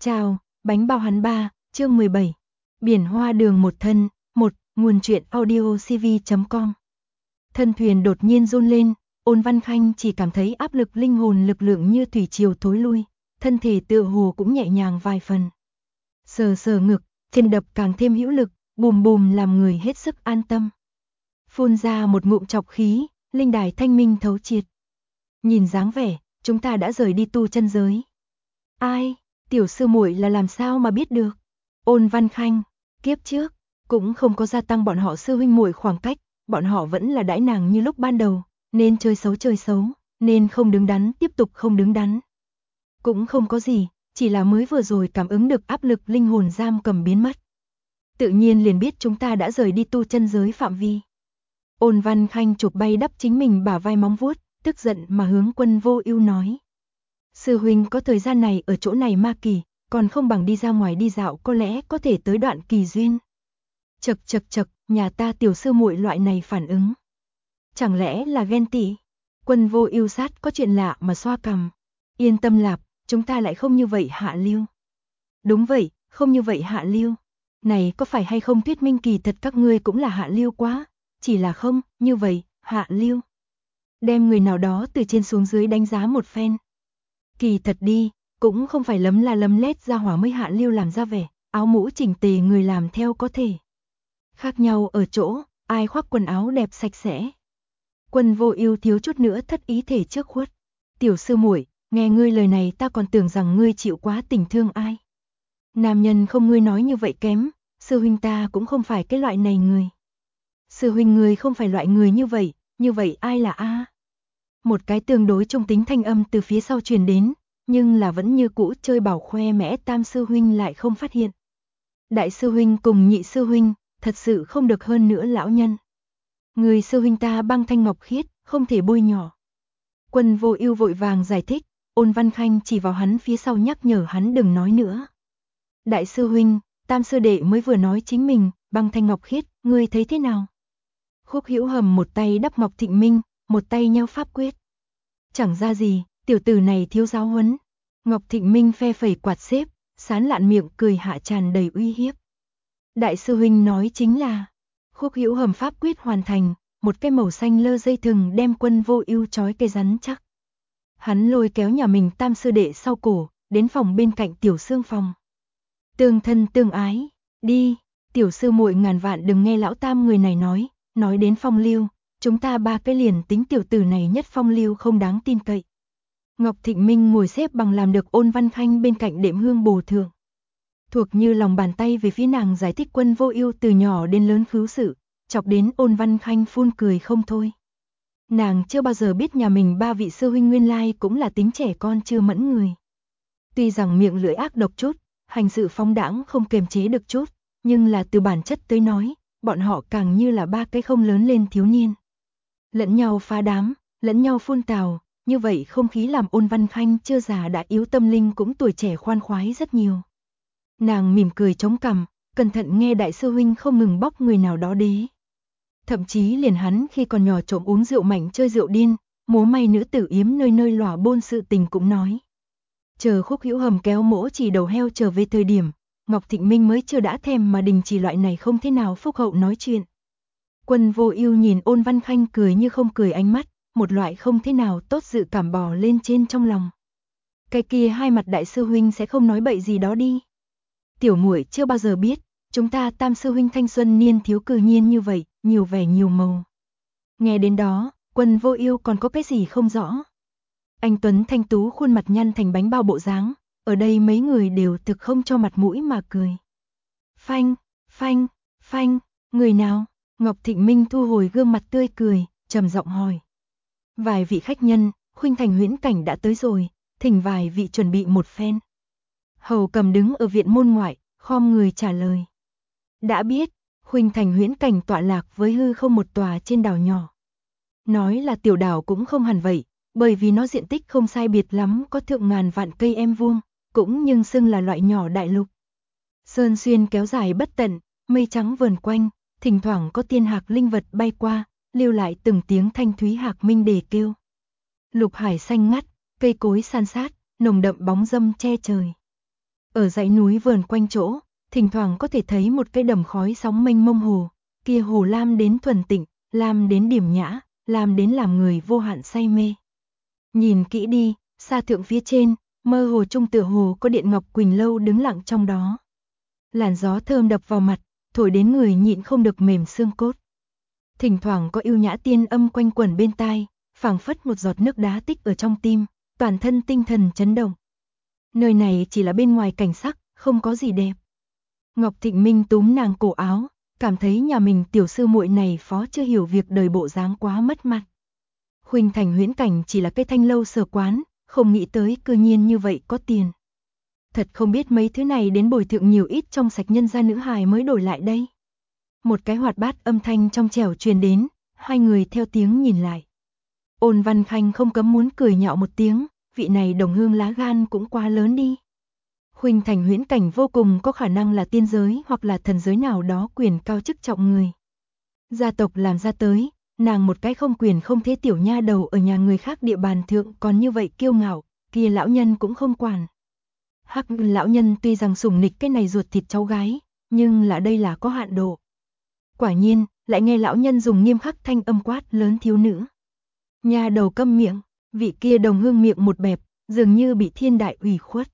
Chào, bánh bao hắn ba, chương 17. Biển hoa đường một thân, nguồn truyện audio cv.com. Thân thuyền đột nhiên run lên, Ôn Văn Khanh chỉ cảm thấy áp lực linh hồn lực lượng như thủy triều thối lui, thân thể tựa hồ cũng nhẹ nhàng vài phần. Sờ sờ ngực, chân đập càng thêm hữu lực, bùm bùm làm người hết sức an tâm. Phun ra một ngụm trọc khí, linh đài thanh minh thấu triệt. Nhìn dáng vẻ, chúng ta đã rời đi tu chân giới. Ai? Tiểu sư muội là làm sao mà biết được? Ôn Văn Khanh, kiếp trước cũng không có gia tăng bọn họ sư huynh muội khoảng cách, bọn họ vẫn là đãi nàng như lúc ban đầu, nên chơi xấu, nên không đứng đắn tiếp tục không đứng đắn. Cũng không có gì, chỉ là mới vừa rồi cảm ứng được áp lực linh hồn giam cầm biến mất. Tự nhiên liền biết chúng ta đã rời đi tu chân giới phạm vi. Ôn Văn Khanh chụp bay đắp chính mình bả vai móng vuốt, tức giận mà hướng Quân Vô Ưu nói. Sư huynh có thời gian này ở chỗ này ma kỳ, còn không bằng đi ra ngoài đi dạo có lẽ có thể tới đoạn kỳ duyên. Chậc, nhà ta tiểu sư muội loại này phản ứng. Chẳng lẽ là ghen tị? Quân Vô Ưu sát có chuyện lạ mà xoa cằm. Yên tâm lạp, chúng ta lại không như vậy hạ lưu. Đúng vậy, không như vậy hạ lưu. Này có phải hay không thuyết minh kỳ thật các ngươi cũng là hạ lưu quá, chỉ là không, như vậy, hạ lưu. Đem người nào đó từ trên xuống dưới đánh giá một phen. Kỳ thật đi, cũng không phải lấm la lấm lét ra hỏa mới hạ lưu làm ra vẻ, áo mũ chỉnh tề người làm theo có thể. Khác nhau ở chỗ, ai khoác quần áo đẹp sạch sẽ. Quân Vô Ưu thiếu chút nữa thất ý thể trước khuất. Tiểu sư muội, nghe ngươi lời này ta còn tưởng rằng ngươi chịu quá tình thương ai. Nam nhân không ngươi nói như vậy kém, sư huynh ta cũng không phải cái loại này người. Sư huynh ngươi không phải loại người như vậy ai là a? Một cái tương đối trung tính thanh âm từ phía sau truyền đến, nhưng là vẫn như cũ chơi bảo khoe mẽ tam sư huynh lại không phát hiện. Đại sư huynh cùng nhị sư huynh, thật sự không được hơn nữa lão nhân. Người sư huynh ta băng thanh ngọc khiết, không thể bôi nhỏ. Quân Vô Ưu vội vàng giải thích, Ôn Văn Khanh chỉ vào hắn phía sau nhắc nhở hắn đừng nói nữa. Đại sư huynh, tam sư đệ mới vừa nói chính mình, băng thanh ngọc khiết, ngươi thấy thế nào? Khúc Hữu Hầm một tay đắp Ngọc Thịnh Minh, một tay nheo pháp quyết. Chẳng ra gì, tiểu tử này thiếu giáo huấn. Ngọc Thịnh Minh phe phẩy quạt xếp, sán lạn miệng cười hạ tràn đầy uy hiếp. Đại sư huynh nói chính là, Khúc Hữu Hầm pháp quyết hoàn thành, một cái màu xanh lơ dây thừng đem Quân Vô Ưu trói cây rắn chắc. Hắn lôi kéo nhà mình tam sư đệ sau cổ, đến phòng bên cạnh tiểu xương phòng. Tương thân tương ái, đi, tiểu sư muội ngàn vạn đừng nghe lão tam người này nói đến phong lưu, chúng ta ba cái liền tính tiểu tử này nhất phong lưu không đáng tin cậy. Ngọc Thịnh Minh ngồi xếp bằng làm được Ôn Văn Khanh bên cạnh đệm hương bồ thượng. Thuộc như lòng bàn tay về phía nàng giải thích Quân Vô Ưu từ nhỏ đến lớn khứu sự, chọc đến Ôn Văn Khanh phun cười không thôi. Nàng chưa bao giờ biết nhà mình ba vị sư huynh nguyên lai cũng là tính trẻ con chưa mẫn người. Tuy rằng miệng lưỡi ác độc chút, hành sự phóng đãng không kiềm chế được chút, nhưng là từ bản chất tới nói, bọn họ càng như là ba cái không lớn lên thiếu niên. Lẫn nhau phá đám, lẫn nhau phun tào, như vậy không khí làm Ôn Văn Khanh chưa già đã yếu tâm linh cũng tuổi trẻ khoan khoái rất nhiều. Nàng mỉm cười chống cằm, cẩn thận nghe đại sư huynh không ngừng bóc người nào đó đế. Thậm chí liền hắn khi còn nhỏ trộm uống rượu mạnh chơi rượu điên, múa may nữ tử yếm nơi nơi lòa bôn sự tình cũng nói. Chờ Khúc Hữu Hầm kéo mỗ chỉ đầu heo trở về thời điểm, Ngọc Thịnh Minh mới chưa đã thèm mà đình chỉ loại này không thế nào phúc hậu nói chuyện. Quân Vô Ưu nhìn Ôn Văn Khanh cười như không cười ánh mắt, một loại không thế nào tốt dự cảm bò lên trên trong lòng. Cái kia hai mặt đại sư huynh sẽ không nói bậy gì đó đi. Tiểu muội chưa bao giờ biết, chúng ta tam sư huynh thanh xuân niên thiếu cử nhiên như vậy, nhiều vẻ nhiều màu. Nghe đến đó, Quân Vô Ưu còn có cái gì không rõ. Anh tuấn thanh tú khuôn mặt nhăn thành bánh bao bộ dáng, ở đây mấy người đều thực không cho mặt mũi mà cười. Phanh, người nào? Ngọc Thịnh Minh thu hồi gương mặt tươi cười, trầm giọng hỏi. Vài vị khách nhân, Khuynh Thành Huyễn Cảnh đã tới rồi, thỉnh vài vị chuẩn bị một phen. Hầu Cầm đứng ở viện môn ngoại, khom người trả lời. Đã biết, Khuynh Thành Huyễn Cảnh tọa lạc với hư không một tòa trên đảo nhỏ. Nói là tiểu đảo cũng không hẳn vậy, bởi vì nó diện tích không sai biệt lắm có thượng ngàn vạn cây em vuông, cũng nhưng xưng là loại nhỏ đại lục. Sơn xuyên kéo dài bất tận, mây trắng vờn quanh, thỉnh thoảng có tiên hạc linh vật bay qua, lưu lại từng tiếng thanh thúy hạc minh đề kêu. Lục hải xanh ngắt, cây cối san sát, nồng đậm bóng râm che trời. Ở dãy núi vờn quanh chỗ, thỉnh thoảng có thể thấy một cái đầm khói sóng mênh mông hồ, kia hồ lam đến thuần tịnh, lam đến điềm nhã, lam đến làm người vô hạn say mê. Nhìn kỹ đi, xa thượng phía trên, mơ hồ trung tựa hồ có Điện Ngọc Quỳnh lâu đứng lặng trong đó. Làn gió thơm đập vào mặt, thổi đến người nhịn không được mềm xương cốt. Thỉnh thoảng có yêu nhã tiên âm quanh quẩn bên tai, phảng phất một giọt nước đá tích ở trong tim, toàn thân tinh thần chấn động. Nơi này chỉ là bên ngoài cảnh sắc, không có gì đẹp. Ngọc Thịnh Minh túm nàng cổ áo, cảm thấy nhà mình tiểu sư muội này phó chưa hiểu việc đời bộ dáng quá mất mặt. Khuynh Thành Huyễn Cảnh chỉ là cái thanh lâu sở quán, không nghĩ tới cư nhiên như vậy có tiền. Thật không biết mấy thứ này đến bồi thượng nhiều ít trong sạch nhân gia nữ hài mới đổi lại đây. Một cái hoạt bát âm thanh trong trẻo truyền đến, hai người theo tiếng nhìn lại. Ôn Văn Khanh không cấm muốn cười nhạo một tiếng, vị này đồng hương lá gan cũng quá lớn đi. Khuynh Thành Huyễn Cảnh vô cùng có khả năng là tiên giới hoặc là thần giới nào đó quyền cao chức trọng người. Gia tộc làm ra tới, nàng một cái không quyền không thế tiểu nha đầu ở nhà người khác địa bàn thượng còn như vậy kiêu ngạo, kia lão nhân cũng không quản. Hắc lão nhân tuy rằng sủng nịch cái này ruột thịt cháu gái, nhưng là đây là có hạn độ. Quả nhiên, lại nghe lão nhân dùng nghiêm khắc thanh âm quát lớn thiếu nữ. Nha đầu câm miệng, vị kia đồng hương miệng một bẹp, dường như bị thiên đại ủy khuất.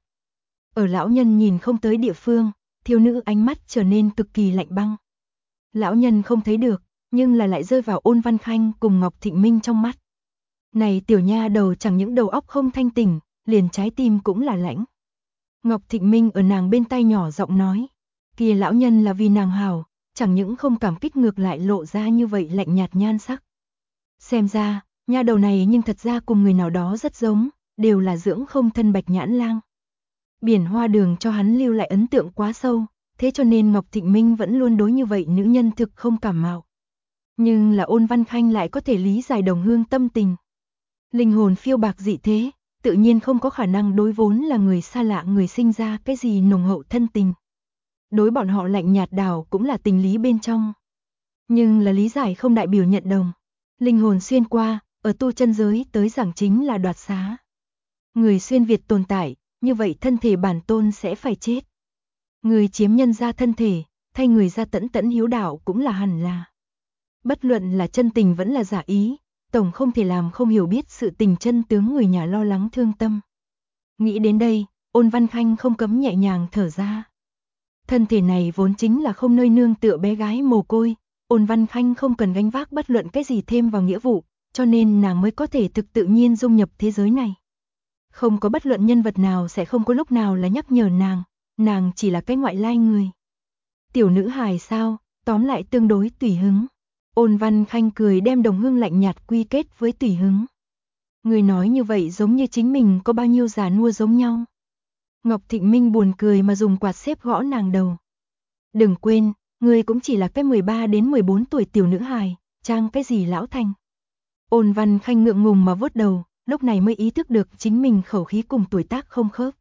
Ở lão nhân nhìn không tới địa phương, thiếu nữ ánh mắt trở nên cực kỳ lạnh băng. Lão nhân không thấy được, nhưng là lại rơi vào Ôn Văn Khanh cùng Ngọc Thịnh Minh trong mắt. Này tiểu nha đầu chẳng những đầu óc không thanh tỉnh, liền trái tim cũng là lãnh. Ngọc Thịnh Minh ở nàng bên tai nhỏ giọng nói, kia lão nhân là vì nàng hảo, chẳng những không cảm kích ngược lại lộ ra như vậy lạnh nhạt nhan sắc. Xem ra, nha đầu này nhưng thật ra cùng người nào đó rất giống, đều là dưỡng không thân Bạch Nhãn Lang. Biển Hoa Đường cho hắn lưu lại ấn tượng quá sâu, thế cho nên Ngọc Thịnh Minh vẫn luôn đối như vậy nữ nhân thực không cảm mạo. Nhưng là Ôn Văn Khanh lại có thể lý giải đồng hương tâm tình. Linh hồn phiêu bạc dị thế, tự nhiên không có khả năng đối vốn là người xa lạ người sinh ra cái gì nồng hậu thân tình. Đối bọn họ lạnh nhạt đảo cũng là tình lý bên trong. Nhưng là lý giải không đại biểu nhận đồng. Linh hồn xuyên qua, ở tu chân giới tới giảng chính là đoạt xá. Người xuyên Việt tồn tại, như vậy thân thể bản tôn sẽ phải chết. Người chiếm nhân ra thân thể, thay người ra tẫn tẫn hiếu đạo cũng là hẳn là. Bất luận là chân tình vẫn là giả ý, tổng không thể làm không hiểu biết sự tình chân tướng người nhà lo lắng thương tâm. Nghĩ đến đây, Ôn Văn Khanh không cấm nhẹ nhàng thở ra. Thân thể này vốn chính là không nơi nương tựa bé gái mồ côi, Ôn Văn Khanh không cần gánh vác bất luận cái gì thêm vào nghĩa vụ, cho nên nàng mới có thể thực tự nhiên dung nhập thế giới này. Không có bất luận nhân vật nào sẽ không có lúc nào là nhắc nhở nàng chỉ là cái ngoại lai người. Tiểu nữ hài sao, tóm lại tương đối tùy hứng. Ôn Văn Khanh cười đem đồng hương lạnh nhạt quy kết với tùy hứng. Người nói như vậy giống như chính mình có bao nhiêu già nua giống nhau. Ngọc Thịnh Minh buồn cười mà dùng quạt xếp gõ nàng đầu. Đừng quên, người cũng chỉ là cái 13 đến 14 tuổi tiểu nữ hài, trang cái gì lão thành. Ôn Văn Khanh ngượng ngùng mà vuốt đầu, lúc này mới ý thức được chính mình khẩu khí cùng tuổi tác không khớp.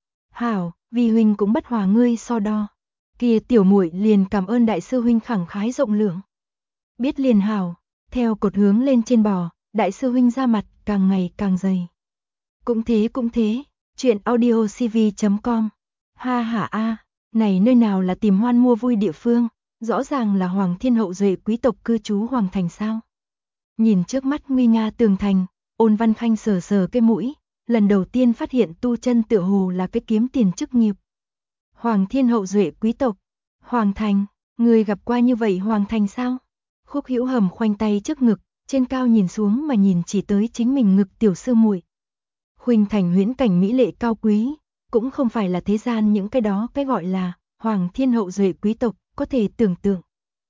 Hảo, vì huynh cũng bất hòa ngươi so đo. Kia tiểu muội liền cảm ơn đại sư huynh khẳng khái rộng lượng. Biết liền hảo, theo cột hướng lên trên bò, đại sư huynh ra mặt càng ngày càng dày. Cũng thế, chuyện audiocv.com. Ha ha a, này nơi nào là tìm hoan mua vui địa phương, rõ ràng là Hoàng Thiên hậu duệ quý tộc cư trú Hoàng Thành sao. Nhìn trước mắt nguy nga tường thành, Ôn Văn Khanh sờ sờ cái mũi, lần đầu tiên phát hiện tu chân tựa hồ là cái kiếm tiền chức nghiệp. Hoàng Thiên hậu duệ quý tộc, Hoàng Thành, người gặp qua như vậy Hoàng Thành sao? Khúc Hữu Hầm khoanh tay trước ngực, trên cao nhìn xuống mà nhìn chỉ tới chính mình ngực tiểu sư muội. Khuynh Thành Huyễn Cảnh mỹ lệ cao quý, cũng không phải là thế gian những cái đó cái gọi là Hoàng Thiên hậu duệ quý tộc có thể tưởng tượng.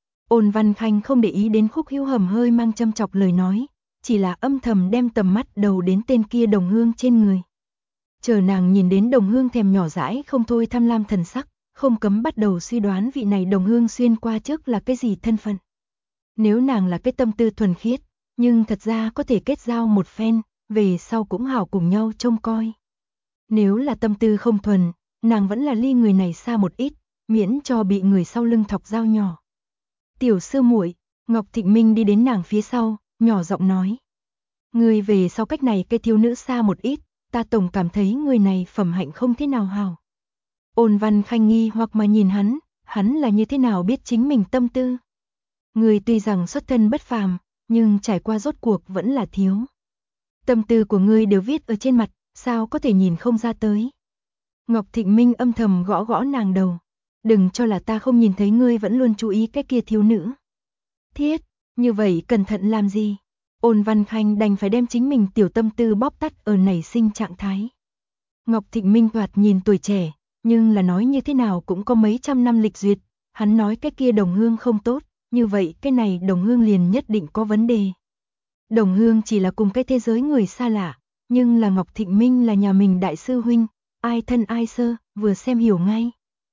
Ôn Văn Khanh không để ý đến Khúc Hữu Hầm hơi mang châm chọc lời nói, chỉ là âm thầm đem tầm mắt đầu đến tên kia đồng hương trên người. Chờ nàng nhìn đến đồng hương thèm nhỏ dãi không thôi tham lam thần sắc, không cấm bắt đầu suy đoán vị này đồng hương xuyên qua trước là cái gì thân phận. Nếu nàng là cái tâm tư thuần khiết, nhưng thật ra có thể kết giao một phen, về sau cũng hảo cùng nhau trông coi. Nếu là tâm tư không thuần, nàng vẫn là ly người này xa một ít, miễn cho bị người sau lưng thọc dao nhỏ. Tiểu sư muội, Ngọc Thịnh Minh đi đến nàng phía sau, nhỏ giọng nói. Người về sau cách này cái thiếu nữ xa một ít, ta tổng cảm thấy người này phẩm hạnh không thế nào hảo. Ôn Văn Khanh nghi hoặc mà nhìn hắn là như thế nào biết chính mình tâm tư. Người tuy rằng xuất thân bất phàm, nhưng trải qua rốt cuộc vẫn là thiếu. Tâm tư của ngươi đều viết ở trên mặt, sao có thể nhìn không ra tới. Ngọc Thịnh Minh âm thầm gõ gõ nàng đầu. Đừng cho là ta không nhìn thấy ngươi vẫn luôn chú ý cái kia thiếu nữ. Thiết, như vậy cẩn thận làm gì? Ôn Văn Khanh đành phải đem chính mình tiểu tâm tư bóp tắt ở nảy sinh trạng thái. Ngọc Thịnh Minh thoạt nhìn tuổi trẻ, nhưng là nói như thế nào cũng có mấy trăm năm lịch duyệt. Hắn nói cái kia đồng hương không tốt, như vậy cái này đồng hương liền nhất định có vấn đề. Đồng hương chỉ là cùng cái thế giới người xa lạ, nhưng là Ngọc Thịnh Minh là nhà mình đại sư huynh, ai thân ai sơ, vừa xem hiểu ngay.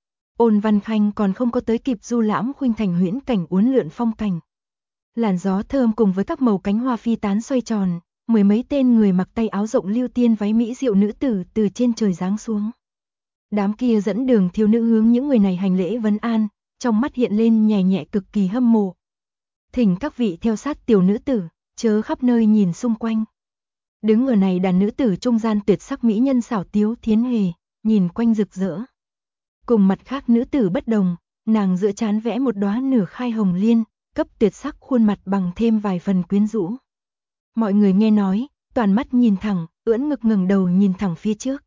Ôn Văn Khanh còn không có tới kịp du lãm khuynh thành huyễn cảnh uốn lượn phong cảnh. Làn gió thơm cùng với các màu cánh hoa phi tán xoay tròn, mười mấy tên người mặc tay áo rộng lưu tiên váy mỹ diệu nữ tử từ trên trời giáng xuống. Đám kia dẫn đường thiếu nữ hướng những người này hành lễ vấn an, trong mắt hiện lên nhẹ nhẹ cực kỳ hâm mộ. Thỉnh các vị theo sát tiểu nữ tử, chớ khắp nơi nhìn xung quanh. Đứng ở này đàn nữ tử trung gian tuyệt sắc mỹ nhân xảo tiếu thiến hề, nhìn quanh rực rỡ. Cùng mặt khác nữ tử bất đồng, nàng giữa trán vẽ một đóa nửa khai hồng liên, cấp tuyệt sắc khuôn mặt bằng thêm vài phần quyến rũ. Mọi người nghe nói, toàn mắt nhìn thẳng, ưỡn ngực ngẩng đầu nhìn thẳng phía trước.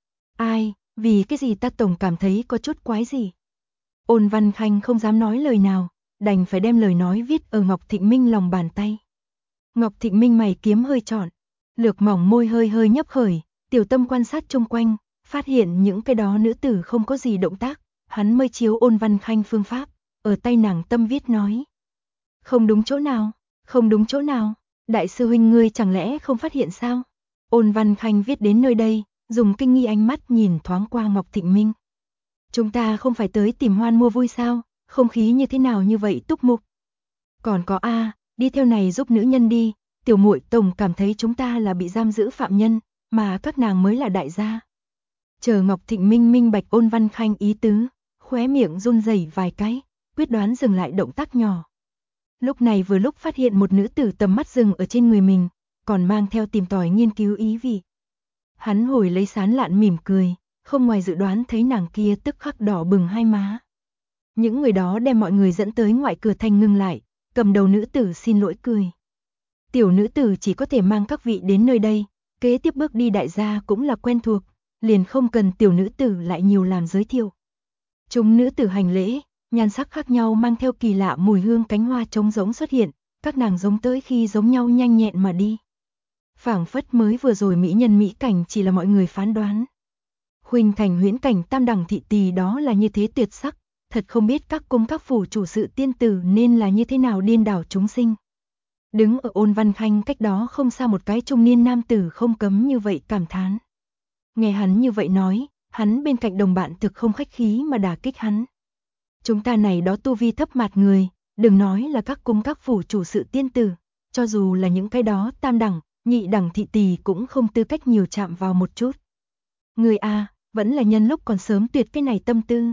Ai, vì cái gì ta tổng cảm thấy có chút quái gì. Ôn Văn Khanh không dám nói lời nào, đành phải đem lời nói viết ở Ngọc Thịnh Minh lòng bàn tay. Ngọc Thịnh Minh mày kiếm hơi trọn, lược mỏng môi hơi hơi nhấp khởi, tiểu tâm quan sát chung quanh, phát hiện những cái đó nữ tử không có gì động tác, hắn mới chiếu Ôn Văn Khanh phương pháp, ở tay nàng tâm viết nói. Không đúng chỗ nào, không đúng chỗ nào, đại sư huynh ngươi chẳng lẽ không phát hiện sao? Ôn Văn Khanh viết đến nơi đây, dùng kinh nghi ánh mắt nhìn thoáng qua Ngọc Thịnh Minh. Chúng ta không phải tới tìm hoan mua vui sao, không khí như thế nào như vậy túc mục. Còn có đi theo này giúp nữ nhân đi, tiểu muội tổng cảm thấy chúng ta là bị giam giữ phạm nhân, mà các nàng mới là đại gia. Chờ Ngọc Thịnh Minh minh bạch Ôn Văn Khanh ý tứ, khóe miệng run rẩy vài cái, quyết đoán dừng lại động tác nhỏ. Lúc này vừa lúc phát hiện một nữ tử tầm mắt dừng ở trên người mình, còn mang theo tìm tòi nghiên cứu ý vị. Hắn hồi lấy sán lạn mỉm cười, không ngoài dự đoán thấy nàng kia tức khắc đỏ bừng hai má. Những người đó đem mọi người dẫn tới ngoại cửa thành ngừng lại, cầm đầu nữ tử xin lỗi cười. Tiểu nữ tử chỉ có thể mang các vị đến nơi đây, kế tiếp bước đi đại gia cũng là quen thuộc, liền không cần tiểu nữ tử lại nhiều làm giới thiệu. Chúng nữ tử hành lễ, nhan sắc khác nhau mang theo kỳ lạ mùi hương cánh hoa trống rỗng xuất hiện, các nàng giống tới khi giống nhau nhanh nhẹn mà đi. Phảng phất mới vừa rồi mỹ nhân mỹ cảnh chỉ là mọi người phán đoán. Khuynh thành huyễn cảnh tam đẳng thị tỳ đó là như thế tuyệt sắc, thật không biết các cung các phủ chủ sự tiên tử nên là như thế nào điên đảo chúng sinh. Đứng ở Ôn Văn Khanh cách đó không xa một cái trung niên nam tử không cấm như vậy cảm thán. Nghe hắn như vậy nói, hắn bên cạnh đồng bạn thực không khách khí mà đả kích hắn. Chúng ta này đó tu vi thấp mạt người, đừng nói là các cung các phủ chủ sự tiên tử, cho dù là những cái đó tam đẳng, nhị đẳng thị tỳ cũng không tư cách nhiều chạm vào một chút. Người vẫn là nhân lúc còn sớm tuyệt cái này tâm tư.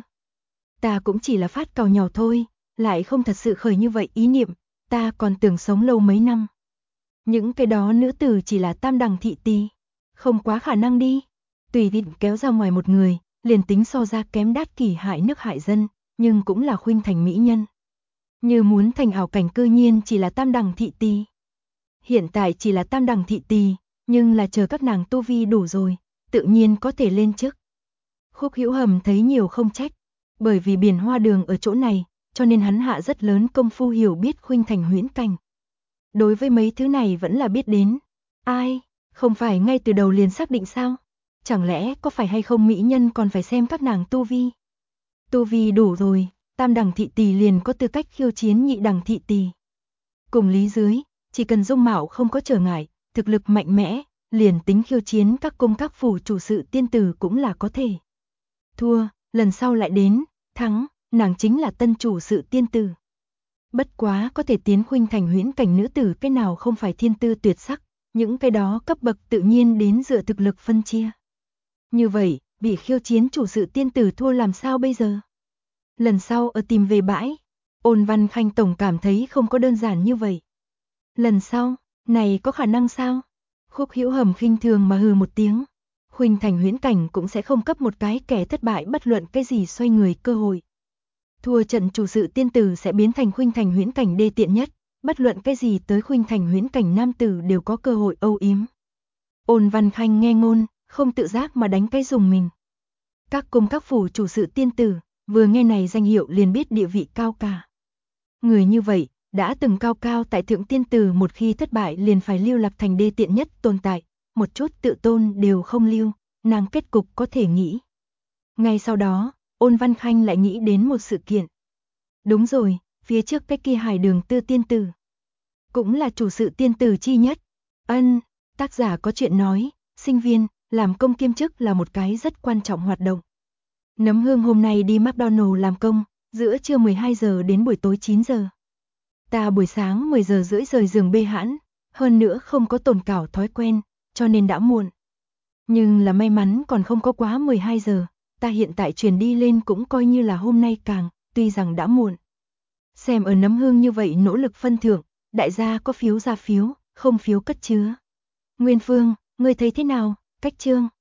Ta cũng chỉ là phát cào nhỏ thôi, lại không thật sự khởi như vậy ý niệm, ta còn tưởng sống lâu mấy năm. Những cái đó nữ tử chỉ là tam đẳng thị tỳ, không quá khả năng đi. Tùy tiện kéo ra ngoài một người, liền tính so ra kém đát kỷ hại nước hại dân, nhưng cũng là khuynh thành mỹ nhân. Như muốn thành ảo cảnh cư nhiên chỉ là tam đẳng thị tỳ. Hiện tại chỉ là tam đẳng thị tỳ, nhưng là chờ các nàng tu vi đủ rồi, tự nhiên có thể lên chức. Khúc Hữu Hầm thấy nhiều không trách, bởi vì biển hoa đường ở chỗ này, cho nên hắn hạ rất lớn công phu hiểu biết khuynh thành huyễn cảnh. Đối với mấy thứ này vẫn là biết đến. Ai, không phải ngay từ đầu liền xác định sao? Chẳng lẽ có phải hay không mỹ nhân còn phải xem các nàng tu vi? Tu vi đủ rồi, tam đẳng thị tỳ liền có tư cách khiêu chiến nhị đẳng thị tỳ. Cùng lý dưới, chỉ cần dung mạo không có trở ngại, thực lực mạnh mẽ, liền tính khiêu chiến các cung các phủ chủ sự tiên tử cũng là có thể. Thua, lần sau lại đến, thắng, nàng chính là tân chủ sự tiên tử. Bất quá có thể tiến khuynh thành huyễn cảnh nữ tử cái nào không phải thiên tư tuyệt sắc, những cái đó cấp bậc tự nhiên đến dựa thực lực phân chia. Như vậy, bị khiêu chiến chủ sự tiên tử thua làm sao bây giờ? Lần sau ở tìm về bãi, Ôn Văn Khanh tổng cảm thấy không có đơn giản như vậy. Lần sau, này có khả năng sao? Khúc Hữu Hầm khinh thường mà hừ một tiếng. Khuynh Thành Huyễn Cảnh cũng sẽ không cấp một cái kẻ thất bại bất luận cái gì xoay người cơ hội. Thua trận chủ sự tiên tử sẽ biến thành Khuynh Thành Huyễn Cảnh đê tiện nhất, bất luận cái gì tới Khuynh Thành Huyễn Cảnh nam tử đều có cơ hội âu yếm. Ôn Văn Khanh nghe ngôn, không tự giác mà đánh cái dùng mình. Các cung các phủ chủ sự tiên tử, vừa nghe này danh hiệu liền biết địa vị cao cả. Người như vậy, đã từng cao cao tại thượng tiên tử một khi thất bại liền phải lưu lạc thành đê tiện nhất tồn tại, một chút tự tôn đều không lưu, nàng kết cục có thể nghĩ. Ngay sau đó, Ôn Văn Khanh lại nghĩ đến một sự kiện. Đúng rồi, phía trước cái kia Hải Đường Tư tiên tử, cũng là chủ sự tiên tử chi nhất. Tác giả có chuyện nói, sinh viên, làm công kiêm chức là một cái rất quan trọng hoạt động. Nấm Hương hôm nay đi McDonald làm công, giữa trưa 12 giờ đến buổi tối 9 giờ. Ta buổi sáng 10 giờ rưỡi rời giường bê hãn, hơn nữa không có tồn cảo thói quen, cho nên đã muộn. Nhưng là may mắn còn không có quá 12 giờ, ta hiện tại truyền đi lên cũng coi như là hôm nay càng, tuy rằng đã muộn. Xem ở Nấm Hương như vậy nỗ lực phân thưởng, đại gia có phiếu ra phiếu, không phiếu cất chứa. Nguyên Phương, ngươi thấy thế nào, cách chương?